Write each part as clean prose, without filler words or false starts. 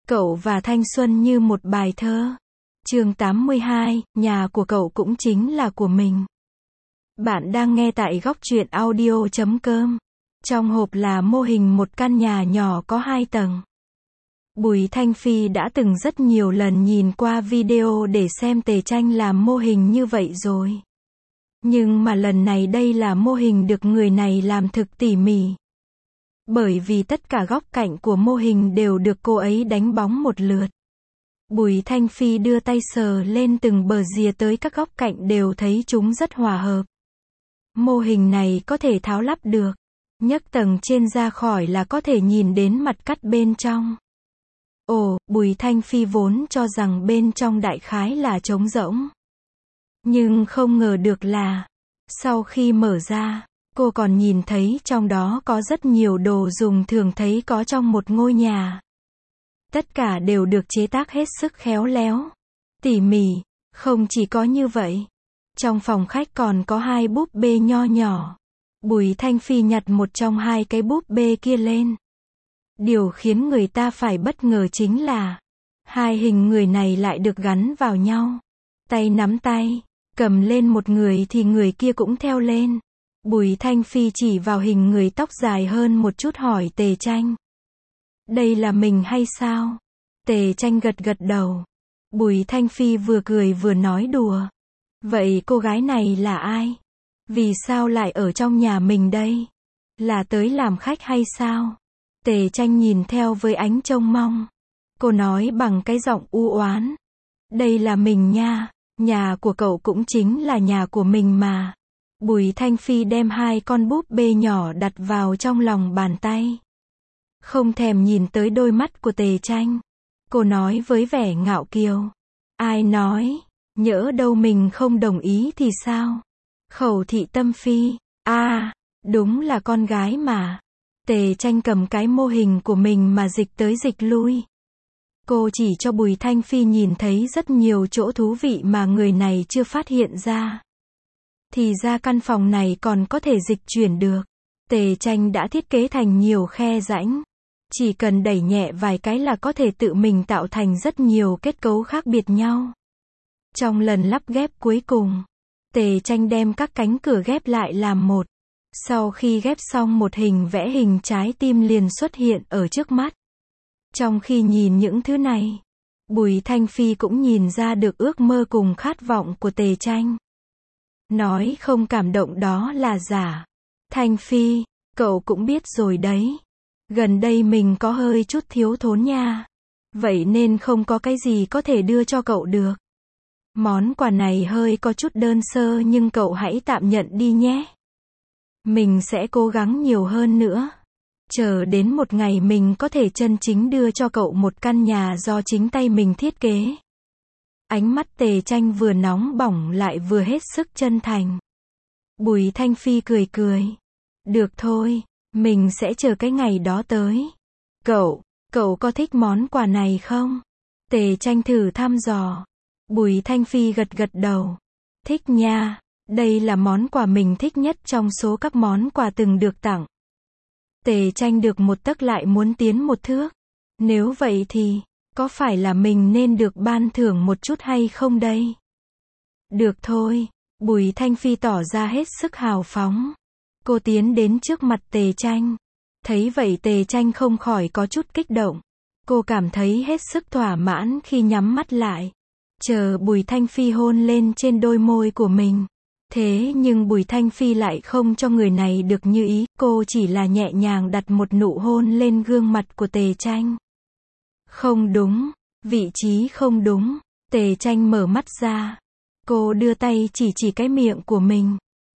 Cậu và thanh xuân như một bài thơ. Chương 82, nhà của cậu cũng chính là của mình. Bạn đang nghe tại góc truyện audio.com. Trong hộp là mô hình một căn nhà nhỏ có 2 tầng. Bùi Thanh Phi đã từng rất nhiều lần nhìn qua video để xem Tề Tranh làm mô hình như vậy rồi. Nhưng mà lần này đây là mô hình được người này làm thực tỉ mỉ. Bởi vì tất cả góc cạnh của mô hình đều được cô ấy đánh bóng một lượt. Bùi Thanh Phi đưa tay sờ lên từng bờ rìa tới các góc cạnh đều thấy chúng rất hòa hợp. Mô hình này có thể tháo lắp được. Nhấc tầng trên ra khỏi là có thể nhìn đến mặt cắt bên trong. Ồ, Bùi Thanh Phi vốn cho rằng bên trong đại khái là trống rỗng. Nhưng không ngờ được là, sau khi mở ra, cô còn nhìn thấy trong đó có rất nhiều đồ dùng thường thấy có trong một ngôi nhà. Tất cả đều được chế tác hết sức khéo léo, tỉ mỉ. Không chỉ có như vậy, trong phòng khách còn có 2 búp bê nho nhỏ. Bùi Thanh Phi nhặt một trong 2 cái búp bê kia lên. Điều khiến người ta phải bất ngờ chính là 2 hình người này lại được gắn vào nhau. Tay nắm tay, cầm lên một người thì người kia cũng theo lên. Bùi Thanh Phi chỉ vào hình người tóc dài hơn một chút hỏi Tề Tranh. Đây là mình hay sao? Tề Tranh gật gật đầu. Bùi Thanh Phi vừa cười vừa nói đùa. Vậy cô gái này là ai? Vì sao lại ở trong nhà mình đây? Là tới làm khách hay sao? Tề Tranh nhìn theo với ánh trông mong. Cô nói bằng cái giọng u oán. Đây là mình nha, nhà của cậu cũng chính là nhà của mình mà. Bùi Thanh Phi đem 2 con búp bê nhỏ đặt vào trong lòng bàn tay. Không thèm nhìn tới đôi mắt của Tề Tranh. Cô nói với vẻ ngạo kiều. Ai nói, nhỡ đâu mình không đồng ý thì sao? Khẩu thị tâm phi, đúng là con gái mà. Tề Tranh cầm cái mô hình của mình mà dịch tới dịch lui. Cô chỉ cho Bùi Thanh Phi nhìn thấy rất nhiều chỗ thú vị mà người này chưa phát hiện ra. Thì ra căn phòng này còn có thể dịch chuyển được. Tề Tranh đã thiết kế thành nhiều khe rãnh. Chỉ cần đẩy nhẹ vài cái là có thể tự mình tạo thành rất nhiều kết cấu khác biệt nhau. Trong lần lắp ghép cuối cùng, Tề Tranh đem các cánh cửa ghép lại làm một. Sau khi ghép xong một hình vẽ hình trái tim liền xuất hiện ở trước mắt. Trong khi nhìn những thứ này, Bùi Thanh Phi cũng nhìn ra được ước mơ cùng khát vọng của Tề Tranh. Nói không cảm động đó là giả. Thanh Phi, cậu cũng biết rồi đấy. Gần đây mình có hơi chút thiếu thốn nha. Vậy nên không có cái gì có thể đưa cho cậu được. Món quà này hơi có chút đơn sơ nhưng cậu hãy tạm nhận đi nhé. Mình sẽ cố gắng nhiều hơn nữa. Chờ đến một ngày mình có thể chân chính đưa cho cậu một căn nhà do chính tay mình thiết kế. Ánh mắt Tề Tranh vừa nóng bỏng lại vừa hết sức chân thành. Bùi Thanh Phi cười cười. Được thôi, mình sẽ chờ cái ngày đó tới. Cậu có thích món quà này không? Tề Tranh thử thăm dò. Bùi Thanh Phi gật gật đầu. Thích nha, đây là món quà mình thích nhất trong số các món quà từng được tặng. Tề Tranh được một tấc lại muốn tiến một thước. Nếu vậy thì, có phải là mình nên được ban thưởng một chút hay không đây? Được thôi, Bùi Thanh Phi tỏ ra hết sức hào phóng. Cô tiến đến trước mặt Tề Tranh. Thấy vậy Tề Tranh không khỏi có chút kích động. Cô cảm thấy hết sức thỏa mãn khi nhắm mắt lại. Chờ Bùi Thanh Phi hôn lên trên đôi môi của mình. Thế nhưng Bùi Thanh Phi lại không cho người này được như ý. Cô chỉ là nhẹ nhàng đặt một nụ hôn lên gương mặt của Tề Tranh. Không đúng, vị trí không đúng. Tề Tranh mở mắt ra. Cô đưa tay chỉ cái miệng của mình.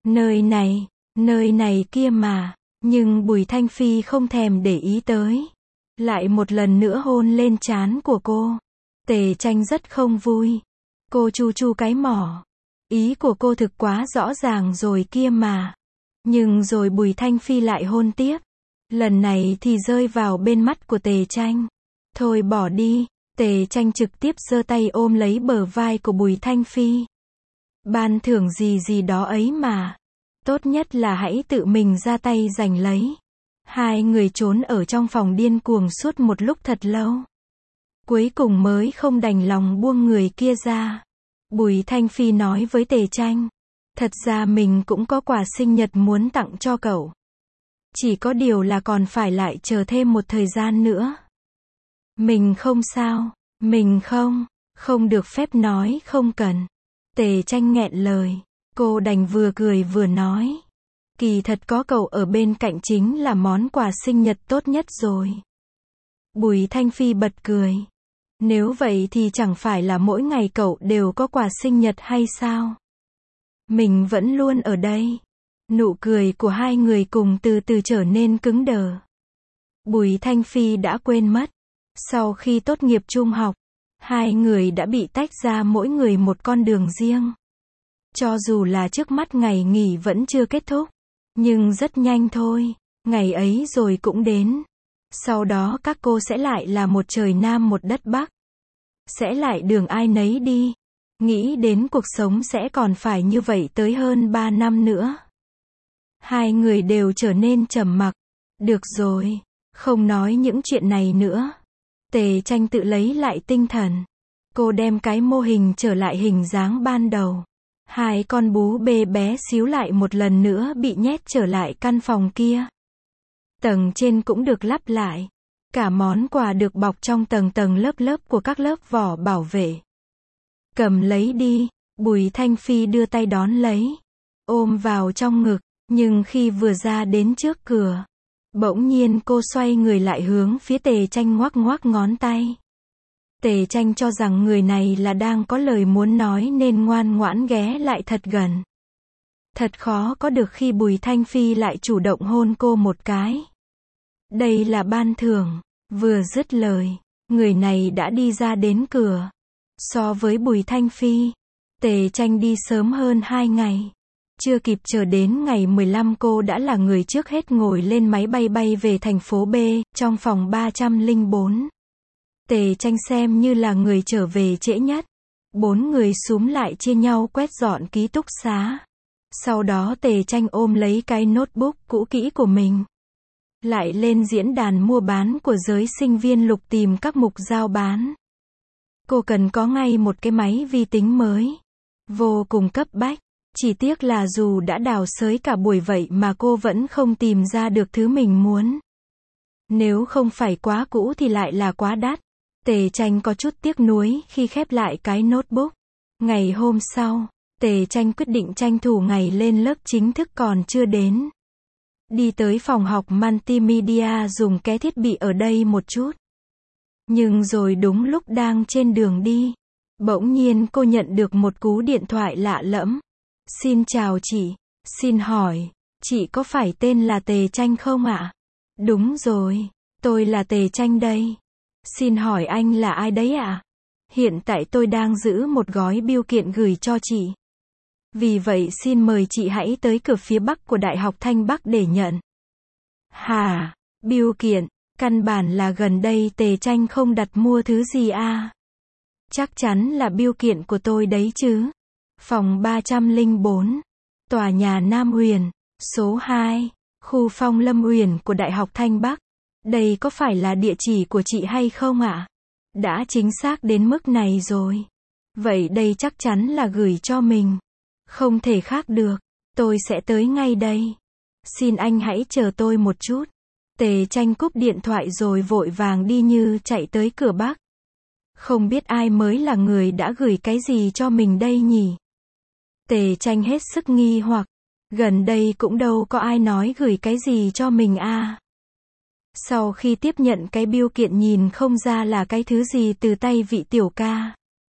Nơi này kia mà. Nhưng Bùi Thanh Phi không thèm để ý tới. Lại một lần nữa hôn lên trán của cô. Tề Tranh rất không vui. Cô chu cái mỏ. Ý của cô thực quá rõ ràng rồi kia mà. Nhưng rồi Bùi Thanh Phi lại hôn tiếp. Lần này thì rơi vào bên mắt của Tề Tranh. Thôi bỏ đi. Tề Tranh trực tiếp giơ tay ôm lấy bờ vai của Bùi Thanh Phi. Ban thưởng gì đó ấy mà. Tốt nhất là hãy tự mình ra tay giành lấy. 2 người trốn ở trong phòng điên cuồng suốt một lúc thật lâu. cuối cùng mới không đành lòng buông người kia ra. Bùi Thanh Phi nói với Tề Tranh, thật ra mình cũng có quà sinh nhật muốn tặng cho cậu. Chỉ có điều là còn phải lại chờ thêm một thời gian nữa. Mình không sao, mình không được phép nói không cần. Tề Tranh nghẹn lời, cô đành vừa cười vừa nói. Kỳ thật có cậu ở bên cạnh chính là món quà sinh nhật tốt nhất rồi. Bùi Thanh Phi bật cười. Nếu vậy thì chẳng phải là mỗi ngày cậu đều có quà sinh nhật hay sao? Mình vẫn luôn ở đây. Nụ cười của hai người cùng từ từ trở nên cứng đờ. Bùi Thanh Phi đã quên mất. Sau khi tốt nghiệp trung học, hai người đã bị tách ra mỗi người một con đường riêng. Cho dù là trước mắt ngày nghỉ vẫn chưa kết thúc, nhưng rất nhanh thôi, ngày ấy rồi cũng đến. Sau đó các cô sẽ lại là một trời Nam một đất Bắc. Sẽ lại đường ai nấy đi. Nghĩ đến cuộc sống sẽ còn phải như vậy tới hơn 3 năm nữa. Hai người đều trở nên trầm mặc. Được rồi, không nói những chuyện này nữa. Tề Tranh tự lấy lại tinh thần. Cô đem cái mô hình trở lại hình dáng ban đầu. Hai con bú bê bé xíu lại một lần nữa bị nhét trở lại căn phòng kia. Tầng trên cũng được lắp lại. Cả món quà được bọc trong tầng tầng lớp lớp của các lớp vỏ bảo vệ. Cầm lấy đi, Bùi Thanh Phi đưa tay đón lấy. Ôm vào trong ngực, nhưng khi vừa ra đến trước cửa, bỗng nhiên cô xoay người lại hướng phía Tề Tranh ngoắc ngoắc ngón tay. Tề Tranh cho rằng người này là đang có lời muốn nói nên ngoan ngoãn ghé lại thật gần. Thật khó có được khi Bùi Thanh Phi lại chủ động hôn cô một cái. Đây là ban thưởng. Vừa dứt lời, người này đã đi ra đến cửa. So với Bùi Thanh Phi, Tề Tranh đi sớm hơn 2 ngày. Chưa kịp chờ đến ngày 15 cô đã là người trước hết ngồi lên máy bay bay về thành phố B, trong phòng 304. Tề Tranh xem như là người trở về trễ nhất. 4 người xúm lại chia nhau quét dọn ký túc xá. Sau đó Tề Tranh ôm lấy cái notebook cũ kỹ của mình. Lại lên diễn đàn mua bán của giới sinh viên lục tìm các mục giao bán. Cô cần có ngay một cái máy vi tính mới. Vô cùng cấp bách. Chỉ tiếc là dù đã đào xới cả buổi vậy mà cô vẫn không tìm ra được thứ mình muốn. Nếu không phải quá cũ thì lại là quá đắt. Tề Tranh có chút tiếc nuối khi khép lại cái notebook. Ngày hôm sau, Tề Tranh quyết định tranh thủ ngày lên lớp chính thức còn chưa đến. Đi tới phòng học multimedia dùng cái thiết bị ở đây một chút. Nhưng rồi đúng lúc đang trên đường đi, bỗng nhiên cô nhận được một cú điện thoại lạ lẫm. Xin chào chị, xin hỏi, chị có phải tên là Tề Tranh không ạ? Đúng rồi, tôi là Tề Tranh đây. Xin hỏi anh là ai đấy ạ? Hiện tại tôi đang giữ một gói bưu kiện gửi cho chị. Vì vậy xin mời chị hãy tới cửa phía bắc của Đại học Thanh Bắc để nhận. Hả? Bưu kiện? Căn bản là gần đây Tề Tranh không đặt mua thứ gì à? Chắc chắn là bưu kiện của tôi đấy chứ. Phòng 304. Tòa nhà Nam Huyền. Số 2. Khu Phong Lâm Huyền của Đại học Thanh Bắc. Đây có phải là địa chỉ của chị hay không ạ? Đã chính xác đến mức này rồi. Vậy đây chắc chắn là gửi cho mình. Không thể khác được. Tôi sẽ tới ngay đây. Xin anh hãy chờ tôi một chút. Tề Tranh cúp điện thoại rồi vội vàng đi như chạy tới cửa bắc. Không biết ai mới là người đã gửi cái gì cho mình đây nhỉ? Tề Tranh hết sức nghi hoặc. Gần đây cũng đâu có ai nói gửi cái gì cho mình à. Sau khi tiếp nhận cái bưu kiện nhìn không ra là cái thứ gì từ tay vị tiểu ca.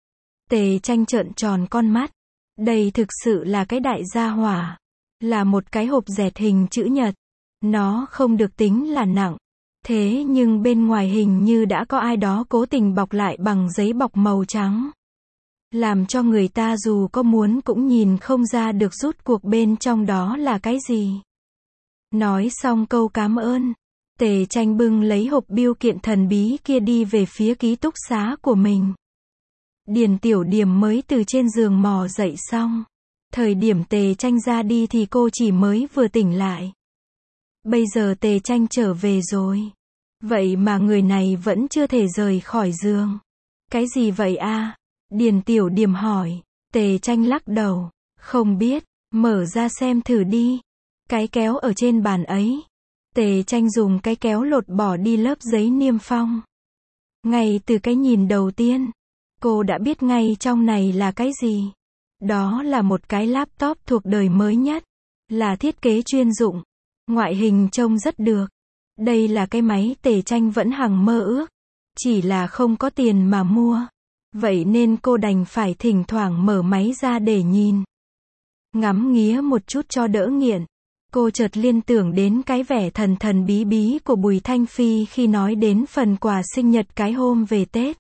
Tề Tranh trợn tròn con mắt. Đây thực sự là cái đại gia hỏa. Là một cái hộp dẹt hình chữ nhật. Nó không được tính là nặng. Thế nhưng bên ngoài hình như đã có ai đó cố tình bọc lại bằng giấy bọc màu trắng. Làm cho người ta dù có muốn cũng nhìn không ra được rút cuộc bên trong đó là cái gì. Nói xong câu cảm ơn. Tề Tranh bưng lấy hộp bưu kiện thần bí kia đi về phía ký túc xá của mình. Điền Tiểu Điểm mới từ trên giường mò dậy xong. Thời điểm Tề Tranh ra đi thì cô chỉ mới vừa tỉnh lại. Bây giờ Tề Tranh trở về rồi. Vậy mà người này vẫn chưa thể rời khỏi giường. Cái gì vậy a? Điền Tiểu Điềm hỏi. Tề Tranh lắc đầu. Không biết, mở ra xem thử đi. Cái kéo ở trên bàn ấy. Tề Tranh dùng cái kéo lột bỏ đi lớp giấy niêm phong. Ngay từ cái nhìn đầu tiên, cô đã biết ngay trong này là cái gì. Đó là một cái laptop thuộc đời mới nhất. Là thiết kế chuyên dụng. Ngoại hình trông rất được. Đây là cái máy Tề Tranh vẫn hằng mơ ước. Chỉ là không có tiền mà mua. Vậy nên cô đành phải thỉnh thoảng mở máy ra để nhìn. Ngắm nghía một chút cho đỡ nghiện. Cô chợt liên tưởng đến cái vẻ thần thần bí bí của Bùi Thanh Phi khi nói đến phần quà sinh nhật cái hôm về Tết.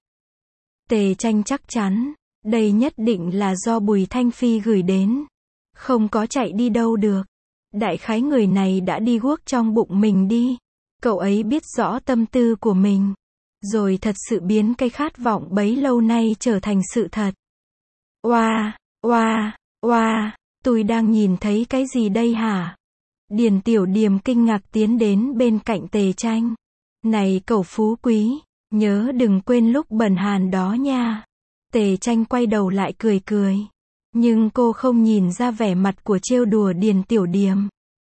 Tề Tranh chắc chắn, đây nhất định là do Bùi Thanh Phi gửi đến. Không có chạy đi đâu được. Đại khái người này đã đi guốc trong bụng mình đi. Cậu ấy biết rõ tâm tư của mình. Rồi thật sự biến cái khát vọng bấy lâu nay trở thành sự thật. Oa, oa, oa, tôi đang nhìn thấy cái gì đây hả? Điền Tiểu Điềm kinh ngạc tiến đến bên cạnh Tề Tranh. Này cậu phú quý, nhớ đừng quên lúc bần hàn đó nha. Tề Tranh quay đầu lại cười cười. Nhưng cô không nhìn ra vẻ mặt của trêu đùa Điền Tiểu Điềm.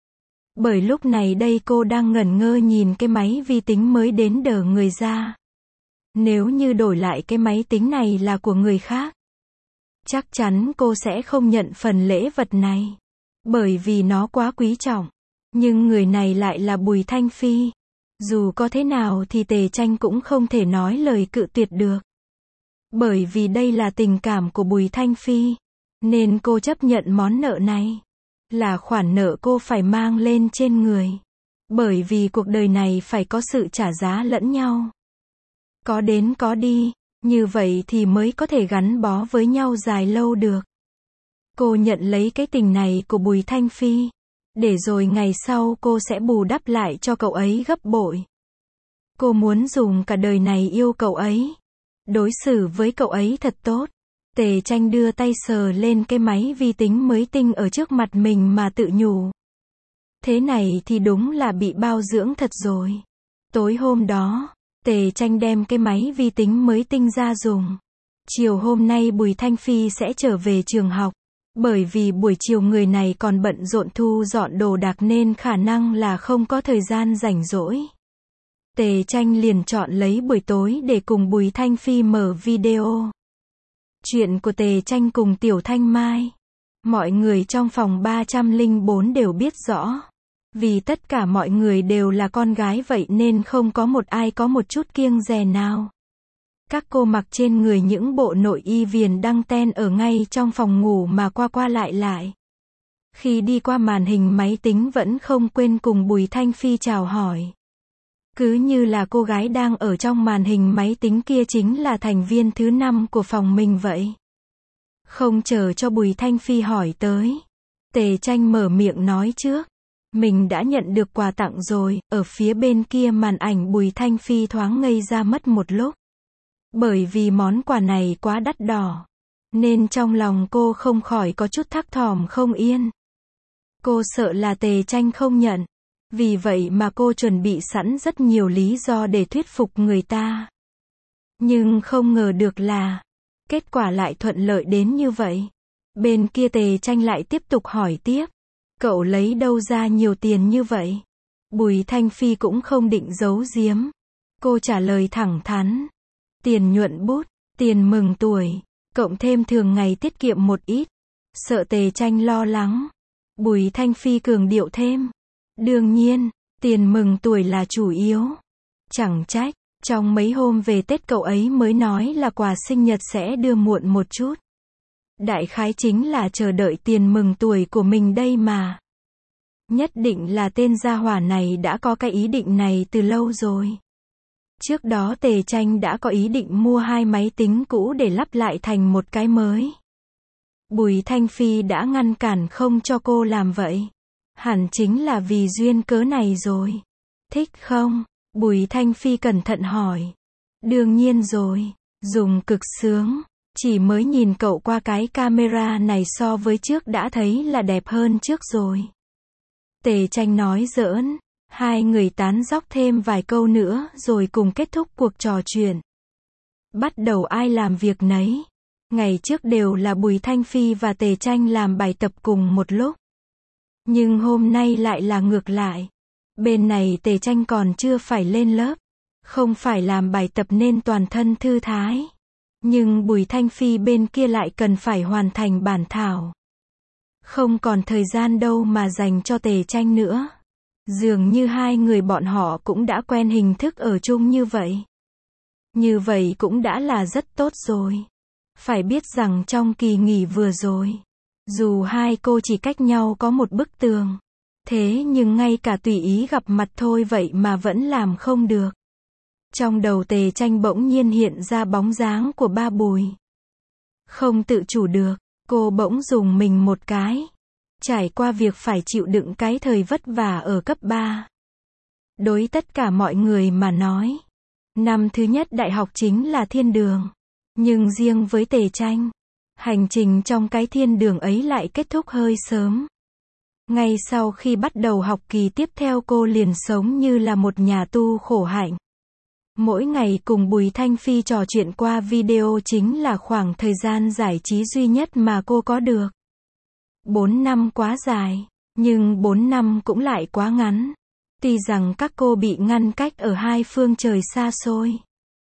Bởi lúc này đây cô đang ngẩn ngơ nhìn cái máy vi tính mới đến đờ người ra. Nếu như đổi lại cái máy tính này là của người khác, chắc chắn cô sẽ không nhận phần lễ vật này. Bởi vì nó quá quý trọng. Nhưng người này lại là Bùi Thanh Phi. Dù có thế nào thì Tề Tranh cũng không thể nói lời cự tuyệt được. Bởi vì đây là tình cảm của Bùi Thanh Phi. Nên cô chấp nhận món nợ này. Là khoản nợ cô phải mang lên trên người. Bởi vì cuộc đời này phải có sự trả giá lẫn nhau. Có đến có đi. Như vậy thì mới có thể gắn bó với nhau dài lâu được. Cô nhận lấy cái tình này của Bùi Thanh Phi. Để rồi ngày sau cô sẽ bù đắp lại cho cậu ấy gấp bội. Cô muốn dùng cả đời này yêu cậu ấy. Đối xử với cậu ấy thật tốt. Tề Tranh đưa tay sờ lên cái máy vi tính mới tinh ở trước mặt mình mà tự nhủ. Thế này thì đúng là bị bao dưỡng thật rồi. Tối hôm đó, Tề Tranh đem cái máy vi tính mới tinh ra dùng. Chiều hôm nay Bùi Thanh Phi sẽ trở về trường học. Bởi vì buổi chiều người này còn bận rộn thu dọn đồ đạc nên khả năng là không có thời gian rảnh rỗi. Tề Tranh liền chọn lấy buổi tối để cùng Bùi Thanh Phi mở video. Chuyện của Tề Tranh cùng Tiểu Thanh Mai. Mọi người trong phòng 304 đều biết rõ. Vì tất cả mọi người đều là con gái vậy nên không có một ai có một chút kiêng dè nào. Các cô mặc trên người những bộ nội y viền đăng ten ở ngay trong phòng ngủ mà qua qua lại lại. Khi đi qua màn hình máy tính vẫn không quên cùng Bùi Thanh Phi chào hỏi. Cứ như là cô gái đang ở trong màn hình máy tính kia chính là thành viên thứ 5 của phòng mình vậy. Không chờ cho Bùi Thanh Phi hỏi tới. Tề Tranh mở miệng nói trước. Mình đã nhận được quà tặng rồi. Ở phía bên kia màn ảnh Bùi Thanh Phi thoáng ngây ra mất một lúc. Bởi vì món quà này quá đắt đỏ. Nên trong lòng cô không khỏi có chút thắc thỏm không yên. Cô sợ là Tề Tranh không nhận. Vì vậy mà cô chuẩn bị sẵn rất nhiều lý do để thuyết phục người ta. Nhưng không ngờ được là kết quả lại thuận lợi đến như vậy. Bên kia Tề Tranh lại tiếp tục hỏi tiếp. Cậu lấy đâu ra nhiều tiền như vậy? Bùi Thanh Phi cũng không định giấu giếm. Cô trả lời thẳng thắn. Tiền nhuận bút, tiền mừng tuổi, cộng thêm thường ngày tiết kiệm một ít. Sợ Tề Tranh lo lắng. Bùi Thanh Phi cường điệu thêm. Đương nhiên, tiền mừng tuổi là chủ yếu. Chẳng trách, trong mấy hôm về Tết cậu ấy mới nói là quà sinh nhật sẽ đưa muộn một chút. Đại khái chính là chờ đợi tiền mừng tuổi của mình đây mà. Nhất định là tên gia hỏa này đã có cái ý định này từ lâu rồi. Trước đó Tề Tranh đã có ý định mua 2 máy tính cũ để lắp lại thành một cái mới. Bùi Thanh Phi đã ngăn cản không cho cô làm vậy. Hẳn chính là vì duyên cớ này rồi. Thích không? Bùi Thanh Phi cẩn thận hỏi. Đương nhiên rồi. Dùng cực sướng. Chỉ mới nhìn cậu qua cái camera này so với trước đã thấy là đẹp hơn trước rồi. Tề Tranh nói giỡn. Hai người tán dóc thêm vài câu nữa rồi cùng kết thúc cuộc trò chuyện. Bắt đầu ai làm việc nấy. Ngày trước đều là Bùi Thanh Phi và Tề Tranh làm bài tập cùng một lúc. Nhưng hôm nay lại là ngược lại. Bên này Tề Tranh còn chưa phải lên lớp. Không phải làm bài tập nên toàn thân thư thái. Nhưng Bùi Thanh Phi bên kia lại cần phải hoàn thành bản thảo. Không còn thời gian đâu mà dành cho Tề Tranh nữa. Dường như hai người bọn họ cũng đã quen hình thức ở chung như vậy. Như vậy cũng đã là rất tốt rồi. Phải biết rằng trong kỳ nghỉ vừa rồi, dù hai cô chỉ cách nhau có một bức tường, thế nhưng ngay cả tùy ý gặp mặt thôi vậy mà vẫn làm không được. Trong đầu Tề Tranh bỗng nhiên hiện ra bóng dáng của ba Bùi. Không tự chủ được, cô bỗng dùng mình một cái. Trải qua việc phải chịu đựng cái thời vất vả ở cấp 3. Đối tất cả mọi người mà nói, năm thứ nhất đại học chính là thiên đường. Nhưng riêng với Tề Tranh, hành trình trong cái thiên đường ấy lại kết thúc hơi sớm. Ngay sau khi bắt đầu học kỳ tiếp theo cô liền sống như là một nhà tu khổ hạnh. Mỗi ngày cùng Bùi Thanh Phi trò chuyện qua video chính là khoảng thời gian giải trí duy nhất mà cô có được. 4 năm quá dài, nhưng 4 năm cũng lại quá ngắn. Tuy rằng các cô bị ngăn cách ở hai phương trời xa xôi.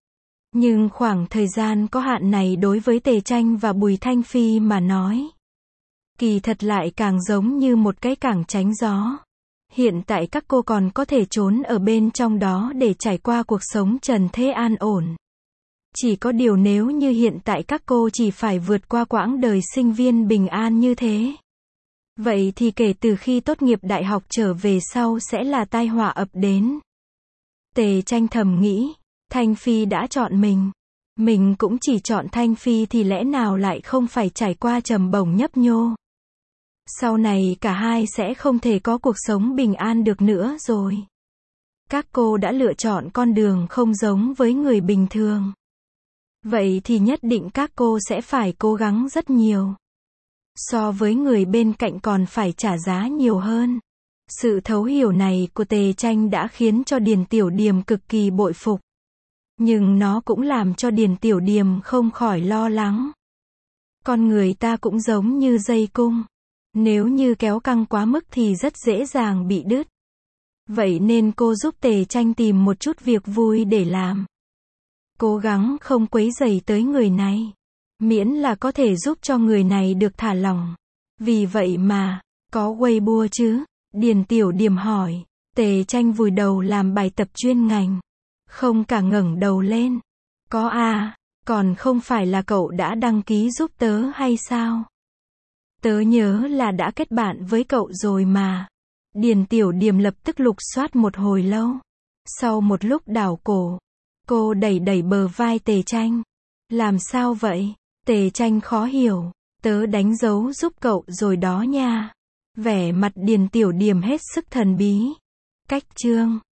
Nhưng khoảng thời gian có hạn này đối với Tề Tranh và Bùi Thanh Phi mà nói, kỳ thật lại càng giống như một cái cảng tránh gió. Hiện tại các cô còn có thể trốn ở bên trong đó để trải qua cuộc sống trần thế an ổn. Chỉ có điều nếu như hiện tại các cô chỉ phải vượt qua quãng đời sinh viên bình an như thế, vậy thì kể từ khi tốt nghiệp đại học trở về sau sẽ là tai họa ập đến. Tề Tranh thầm nghĩ, Thanh Phi đã chọn mình cũng chỉ chọn Thanh Phi thì lẽ nào lại không phải trải qua trầm bổng nhấp nhô. Sau này cả hai sẽ không thể có cuộc sống bình an được nữa rồi. Các cô đã lựa chọn con đường không giống với người bình thường. Vậy thì nhất định các cô sẽ phải cố gắng rất nhiều. So với người bên cạnh còn phải trả giá nhiều hơn. Sự thấu hiểu này của Tề Tranh đã khiến cho Điền Tiểu Điềm cực kỳ bội phục. Nhưng nó cũng làm cho Điền Tiểu Điềm không khỏi lo lắng. Con người ta cũng giống như dây cung. Nếu như kéo căng quá mức thì rất dễ dàng bị đứt. Vậy nên cô giúp Tề Tranh tìm một chút việc vui để làm. Cố gắng không quấy rầy tới người này. Miễn là có thể giúp cho người này được thả lỏng. Vì vậy mà, có Weibo chứ? Điền Tiểu Điềm hỏi. Tề Tranh vùi đầu làm bài tập chuyên ngành. Không cả ngẩng đầu lên. Có à, còn không phải là cậu đã đăng ký giúp tớ hay sao? Tớ nhớ là đã kết bạn với cậu rồi mà. Điền Tiểu Điềm lập tức lục soát một hồi lâu. Sau một lúc đảo cổ, cô đẩy đẩy bờ vai Tề Tranh. Làm sao vậy? Tề Tranh khó hiểu. Tớ đánh dấu giúp cậu rồi đó nha. Vẻ mặt Điền Tiểu Điềm hết sức thần bí. Cách chương